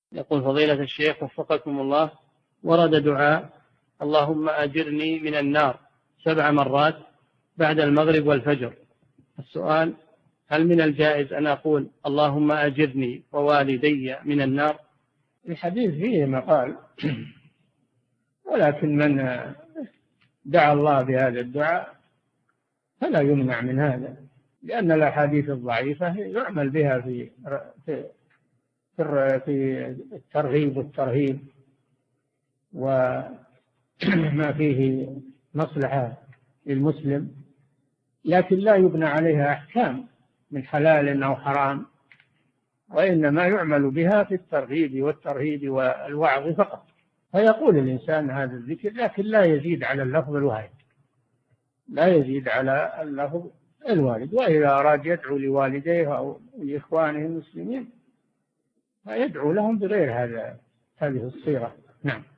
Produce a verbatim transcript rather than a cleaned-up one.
يقول فضيلة الشيخ وفقكم الله، ورد دعاء اللهم أجرني من النار سبع مرات بعد المغرب والفجر. السؤال: هل من الجائز أن أقول اللهم أجرني ووالدي من النار؟ الحديث فيه مقال، ولكن من دعا الله بهذا الدعاء فلا يمنع من هذا، لأن الأحاديث الضعيفة يعمل بها في في في الترغيب والترهيب وما فيه مصلحة للمسلم، لكن لا يبنى عليها أحكام من حلال أو حرام، وإنما يعمل بها في الترغيب والترهيب والوعظ فقط. فيقول الإنسان هذا الذكر لكن لا يزيد على اللفظ الوارد، لا يزيد على اللفظ الوارد. وإذا أراد يدعو لوالديه أو لإخوانه المسلمين فيدعو لهم بغير هذا هذه الصيغة. نعم.